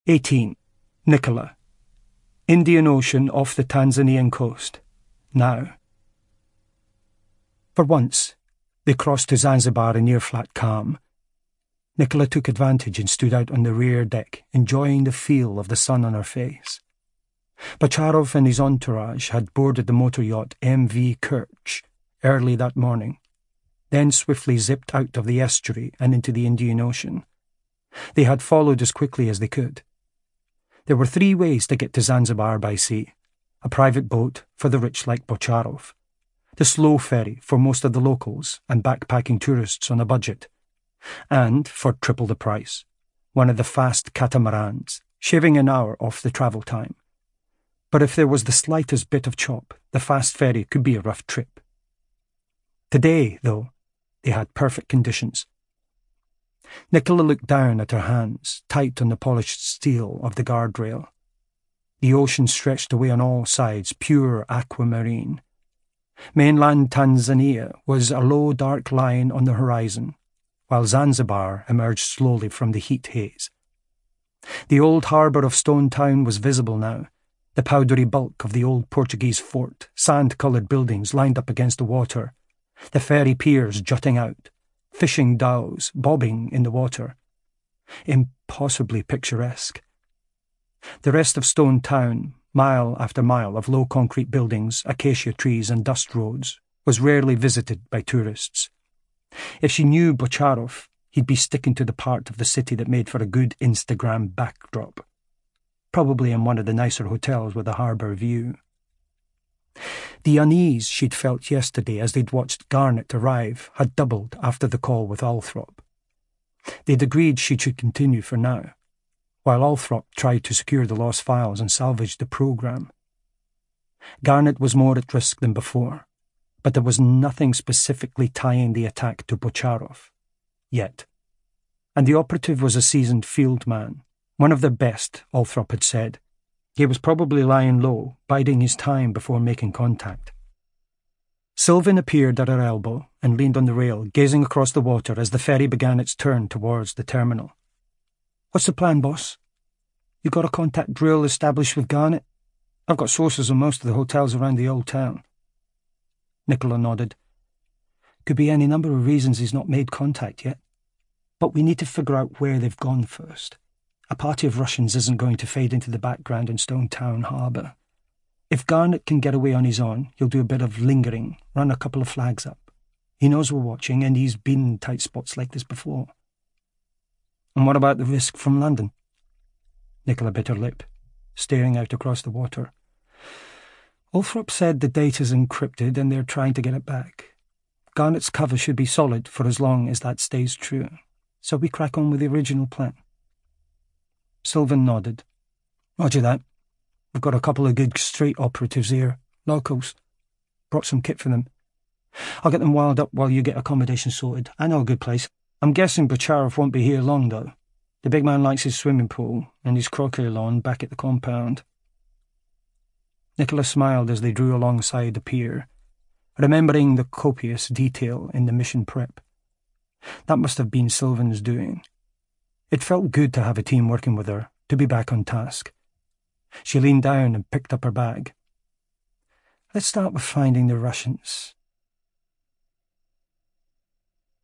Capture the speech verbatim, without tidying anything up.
eighteen. Nicola. Indian Ocean off the Tanzanian coast. Now. For once, they crossed to Zanzibar in near-flat calm. Nicola took advantage and stood out on the rear deck, enjoying the feel of the sun on her face. Bocharov and his entourage had boarded the motor yacht M V Kerch early that morning, then swiftly zipped out of the estuary and into the Indian Ocean. They had followed as quickly as they could. There were three ways to get to Zanzibar by sea: a private boat for the rich like Bocharov, the slow ferry for most of the locals and backpacking tourists on a budget, and, for triple the price, one of the fast catamarans, shaving an hour off the travel time. But if there was the slightest bit of chop, the fast ferry could be a rough trip. Today, though, they had perfect conditions. Nicola looked down at her hands, tight on the polished steel of the guardrail. The ocean stretched away on all sides, pure aquamarine. Mainland Tanzania was a low dark line on the horizon, while Zanzibar emerged slowly from the heat haze. The old harbour of Stone Town was visible now, the powdery bulk of the old Portuguese fort, sand-coloured buildings lined up against the water, the ferry piers jutting out, fishing dhows bobbing in the water. Impossibly picturesque. The rest of Stone Town, mile after mile of low concrete buildings, acacia trees and dust roads, was rarely visited by tourists. If she knew Bocharov, he'd be sticking to the part of the city that made for a good Instagram backdrop, probably in one of the nicer hotels with a harbour view. The unease she'd felt yesterday as they'd watched Garnet arrive had doubled after the call with Althrop. They'd agreed she should continue for now, while Althrop tried to secure the lost files and salvage the programme. Garnet was more at risk than before, but there was nothing specifically tying the attack to Bocharov, yet. And the operative was a seasoned field man, one of their best, Althrop had said. He was probably lying low, biding his time before making contact. Sylvan appeared at her elbow and leaned on the rail, gazing across the water as the ferry began its turn towards the terminal. "What's the plan, boss? You got a contact drill established with Garnet? I've got sources in most of the hotels around the old town." Nicola nodded. "Could be any number of reasons he's not made contact yet. But we need to figure out where they've gone first. A party of Russians isn't going to fade into the background in Stone Town Harbour. If Garnet can get away on his own, he'll do a bit of lingering, run a couple of flags up. He knows we're watching, and he's been in tight spots like this before." "And what about the risk from London?" Nicola bit her lip, staring out across the water. "Althrop said the data's encrypted and they're trying to get it back. Garnet's cover should be solid for as long as that stays true, so we crack on with the original plan." Sylvan nodded. "Roger that. We've got a couple of good street operatives here, locals. Brought some kit for them. I'll get them wild up while you get accommodation sorted. I know a good place. I'm guessing Bocharov won't be here long, though. The big man likes his swimming pool and his croquet lawn back at the compound." Nicola smiled as they drew alongside the pier, remembering the copious detail in the mission prep. That must have been Sylvan's doing. It felt good to have a team working with her, to be back on task. She leaned down and picked up her bag. "Let's start with finding the Russians.